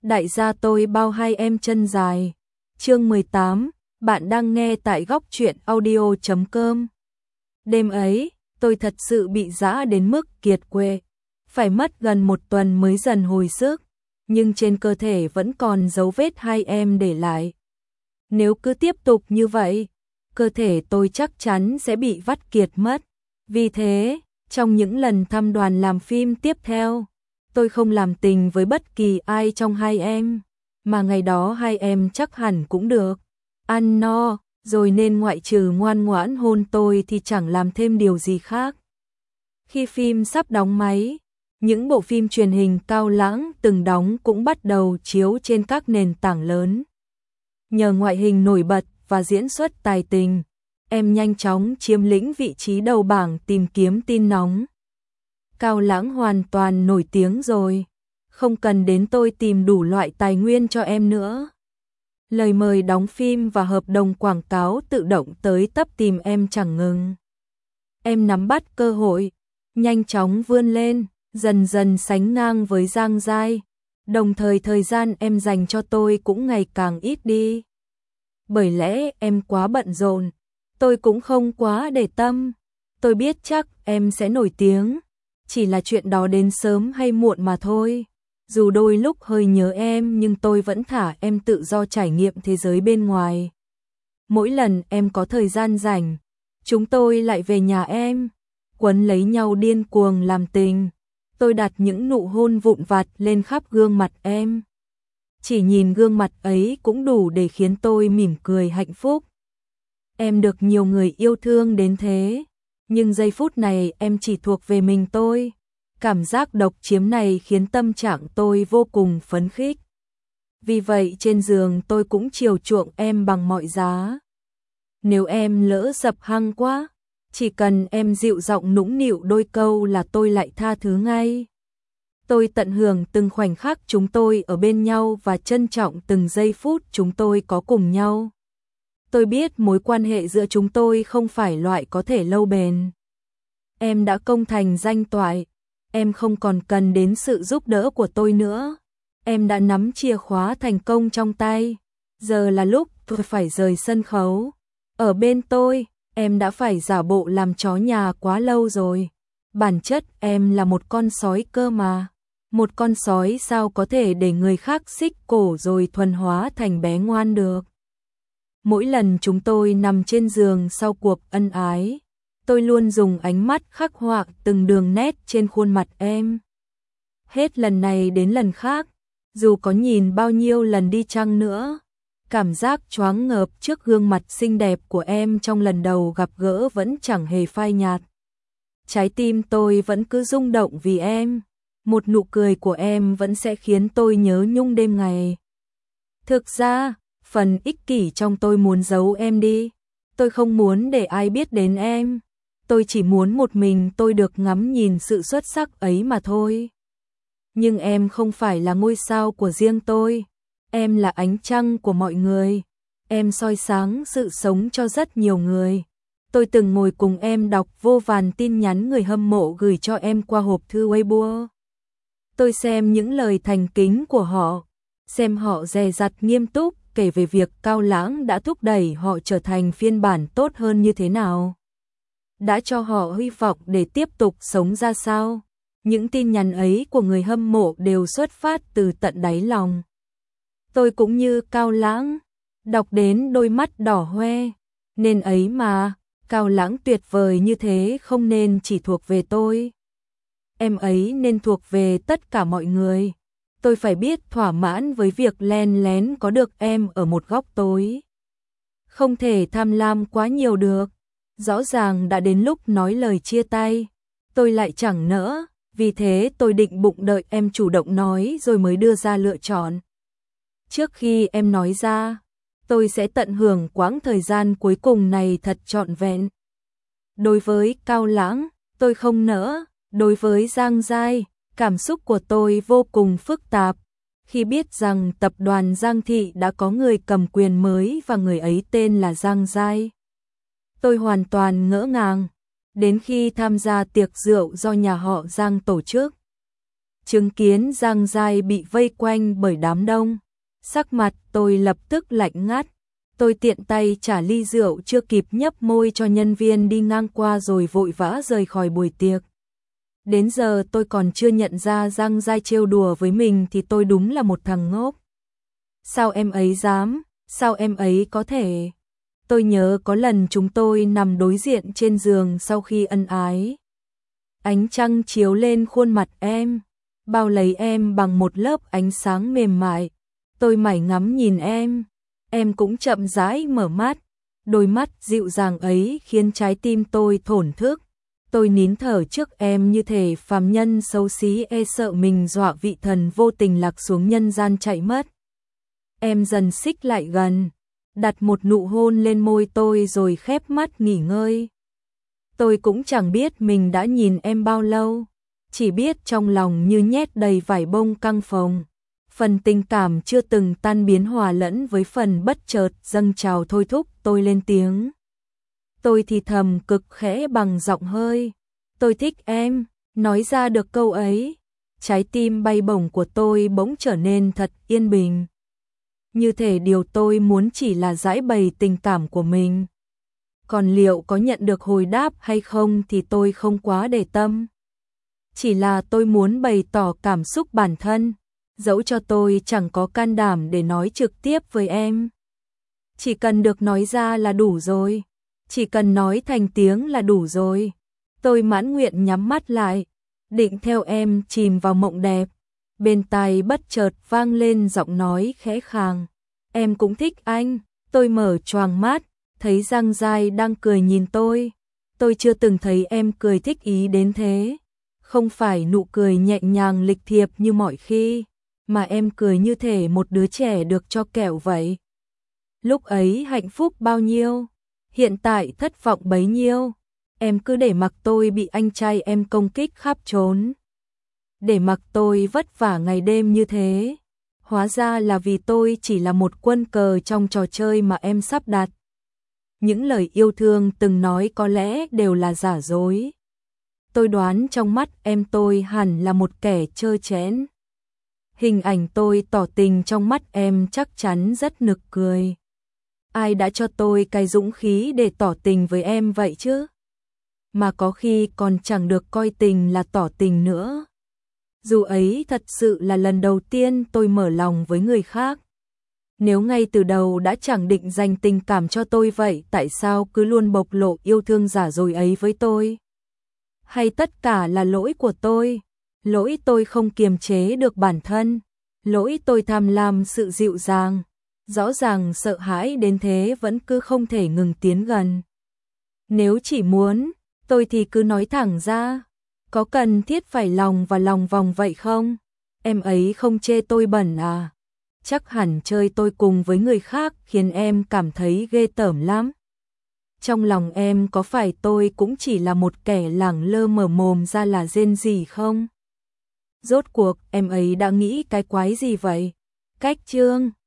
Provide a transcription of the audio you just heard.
Đại gia tôi bao hai em chân dài. Chương 18, bạn đang nghe tại góc truyện audio.com. Đêm ấy, tôi thật sự bị dã đến mức kiệt quệ. Phải mất gần 1 tuần mới dần hồi sức, nhưng trên cơ thể vẫn còn dấu vết hai em để lại. Nếu cứ tiếp tục như vậy, cơ thể tôi chắc chắn sẽ bị vắt kiệt mất. Vì thế, trong những lần thăm đoàn làm phim tiếp theo, tôi không làm tình với bất kỳ ai trong hai em, mà ngày đó hai em chắc hẳn cũng được ăn no, rồi nên ngoại trừ ngoan ngoãn hôn tôi thì chẳng làm thêm điều gì khác. Khi phim sắp đóng máy, những bộ phim truyền hình Cao Lãng từng đóng cũng bắt đầu chiếu trên các nền tảng lớn. Nhờ ngoại hình nổi bật và diễn xuất tài tình, em nhanh chóng chiếm lĩnh vị trí đầu bảng tìm kiếm tin nóng. Cao Lãng hoàn toàn nổi tiếng rồi, không cần đến tôi tìm đủ loại tài nguyên cho em nữa. Lời mời đóng phim và hợp đồng quảng cáo tự động tới tấp tìm em chẳng ngừng. Em nắm bắt cơ hội, nhanh chóng vươn lên, dần dần sánh ngang với Giang Giai, đồng thời thời gian em dành cho tôi cũng ngày càng ít đi. Bởi lẽ em quá bận rộn, tôi cũng không quá để tâm. Tôi biết chắc em sẽ nổi tiếng, chỉ là chuyện đó đến sớm hay muộn mà thôi. Dù đôi lúc hơi nhớ em nhưng tôi vẫn thả em tự do trải nghiệm thế giới bên ngoài. Mỗi lần em có thời gian rảnh, chúng tôi lại về nhà em, quấn lấy nhau điên cuồng làm tình. Tôi đặt những nụ hôn vụn vặt lên khắp gương mặt em. Chỉ nhìn gương mặt ấy cũng đủ để khiến tôi mỉm cười hạnh phúc. Em được nhiều người yêu thương đến thế, nhưng giây phút này em chỉ thuộc về mình tôi. Cảm giác độc chiếm này khiến tâm trạng tôi vô cùng phấn khích. Vì vậy trên giường tôi cũng chiều chuộng em bằng mọi giá. Nếu em lỡ dập hăng quá, chỉ cần em dịu giọng nũng nịu đôi câu là tôi lại tha thứ ngay. Tôi tận hưởng từng khoảnh khắc chúng tôi ở bên nhau và trân trọng từng giây phút chúng tôi có cùng nhau. Tôi biết mối quan hệ giữa chúng tôi không phải loại có thể lâu bền. Em đã công thành danh toại, em không còn cần đến sự giúp đỡ của tôi nữa. Em đã nắm chìa khóa thành công trong tay. Giờ là lúc tôi phải rời sân khấu. Ở bên tôi, em đã phải giả bộ làm chó nhà quá lâu rồi. Bản chất em là một con sói cơ mà. Một con sói sao có thể để người khác xích cổ rồi thuần hóa thành bé ngoan được. Mỗi lần chúng tôi nằm trên giường sau cuộc ân ái, tôi luôn dùng ánh mắt khắc họa từng đường nét trên khuôn mặt em. Hết lần này đến lần khác, dù có nhìn bao nhiêu lần đi chăng nữa, cảm giác choáng ngợp trước gương mặt xinh đẹp của em trong lần đầu gặp gỡ vẫn chẳng hề phai nhạt. Trái tim tôi vẫn cứ rung động vì em, một nụ cười của em vẫn sẽ khiến tôi nhớ nhung đêm ngày. Thực ra, phần ích kỷ trong tôi muốn giấu em đi. Tôi không muốn để ai biết đến em. Tôi chỉ muốn một mình tôi được ngắm nhìn sự xuất sắc ấy mà thôi. Nhưng em không phải là ngôi sao của riêng tôi. Em là ánh trăng của mọi người. Em soi sáng sự sống cho rất nhiều người. Tôi từng ngồi cùng em đọc vô vàn tin nhắn người hâm mộ gửi cho em qua hộp thư Weibo. Tôi xem những lời thành kính của họ, xem họ dè dặt nghiêm túc kể về việc Cao Lãng đã thúc đẩy họ trở thành phiên bản tốt hơn như thế nào, đã cho họ hy vọng để tiếp tục sống ra sao. Những tin nhắn ấy của người hâm mộ đều xuất phát từ tận đáy lòng. Tôi cũng như Cao Lãng, đọc đến đôi mắt đỏ hoe. Nên ấy mà, Cao Lãng tuyệt vời như thế không nên chỉ thuộc về tôi. Em ấy nên thuộc về tất cả mọi người. Tôi phải biết thỏa mãn với việc len lén có được em ở một góc tối. Không thể tham lam quá nhiều được. Rõ ràng đã đến lúc nói lời chia tay, tôi lại chẳng nỡ, vì thế tôi định bụng đợi em chủ động nói rồi mới đưa ra lựa chọn. Trước khi em nói ra, tôi sẽ tận hưởng quãng thời gian cuối cùng này thật trọn vẹn. Đối với Cao Lãng, tôi không nỡ. Đối với Giang Giai, cảm xúc của tôi vô cùng phức tạp. Khi biết rằng tập đoàn Giang Thị đã có người cầm quyền mới và người ấy tên là Giang Giai, tôi hoàn toàn ngỡ ngàng. Đến khi tham gia tiệc rượu do nhà họ Giang tổ chức, Chứng kiến Giang Giai bị vây quanh bởi đám đông, sắc mặt tôi lập tức lạnh ngắt. Tôi tiện tay trả ly rượu chưa kịp nhấp môi cho nhân viên đi ngang qua rồi vội vã rời khỏi buổi tiệc. Đến giờ tôi còn chưa nhận ra Giang Giai trêu đùa với mình thì tôi đúng là một thằng ngốc. Sao em ấy dám, sao em ấy có thể? Tôi nhớ có lần chúng tôi nằm đối diện trên giường sau khi ân ái. Ánh trăng chiếu lên khuôn mặt em, bao lấy em bằng một lớp ánh sáng mềm mại. Tôi mải ngắm nhìn em cũng chậm rãi mở mắt. Đôi mắt dịu dàng ấy khiến trái tim tôi thổn thức. Tôi nín thở trước em như thể phàm nhân xấu xí e sợ mình dọa vị thần vô tình lạc xuống nhân gian chạy mất. Em dần xích lại gần, đặt một nụ hôn lên môi tôi rồi khép mắt nghỉ ngơi. Tôi cũng chẳng biết mình đã nhìn em bao lâu, chỉ biết trong lòng như nhét đầy vải bông căng phồng. Phần tình cảm chưa từng tan biến hòa lẫn với phần bất chợt dâng trào thôi thúc tôi lên tiếng. Tôi thì thầm cực khẽ bằng giọng hơi. Tôi thích em, nói ra được câu ấy. Trái tim bay bổng của tôi bỗng trở nên thật yên bình. Như thể điều tôi muốn chỉ là giải bày tình cảm của mình. Còn liệu có nhận được hồi đáp hay không thì tôi không quá để tâm. Chỉ là tôi muốn bày tỏ cảm xúc bản thân, dẫu cho tôi chẳng có can đảm để nói trực tiếp với em. Chỉ cần được nói ra là đủ rồi. Chỉ cần nói thành tiếng là đủ rồi. Tôi mãn nguyện nhắm mắt lại, định theo em chìm vào mộng đẹp. Bên tai bất chợt vang lên giọng nói khẽ khàng. Em cũng thích anh. Tôi mở choàng mắt, thấy Giang Giai đang cười nhìn tôi. Tôi chưa từng thấy em cười thích ý đến thế. Không phải nụ cười nhẹ nhàng lịch thiệp như mọi khi, mà em cười như thể một đứa trẻ được cho kẹo vậy. Lúc ấy hạnh phúc bao nhiêu, hiện tại thất vọng bấy nhiêu. Em cứ để mặc tôi bị anh trai em công kích khắp trốn. Để mặc tôi vất vả ngày đêm như thế. Hóa ra là vì tôi chỉ là một quân cờ trong trò chơi mà em sắp đặt. Những lời yêu thương từng nói có lẽ đều là giả dối. Tôi đoán trong mắt em tôi hẳn là một kẻ trơ trẽn. Hình ảnh tôi tỏ tình trong mắt em chắc chắn rất nực cười. Ai đã cho tôi cái dũng khí để tỏ tình với em vậy chứ? Mà có khi còn chẳng được coi tình là tỏ tình nữa. Dù ấy thật sự là lần đầu tiên tôi mở lòng với người khác. Nếu ngay từ đầu đã chẳng định dành tình cảm cho tôi vậy, tại sao cứ luôn bộc lộ yêu thương giả dối ấy với tôi? Hay tất cả là lỗi của tôi? Lỗi tôi không kiềm chế được bản thân. Lỗi tôi tham lam sự dịu dàng. Rõ ràng sợ hãi đến thế vẫn cứ không thể ngừng tiến gần. Nếu chỉ muốn, tôi thì cứ nói thẳng ra. Có cần thiết phải lòng và lòng vòng vậy không? Em ấy không chê tôi bẩn à? Chắc hẳn chơi tôi cùng với người khác khiến em cảm thấy ghê tởm lắm. Trong lòng em có phải tôi cũng chỉ là một kẻ lẳng lơ mở mồm ra là rên rỉ không? Rốt cuộc em ấy đã nghĩ cái quái gì vậy? Cách chương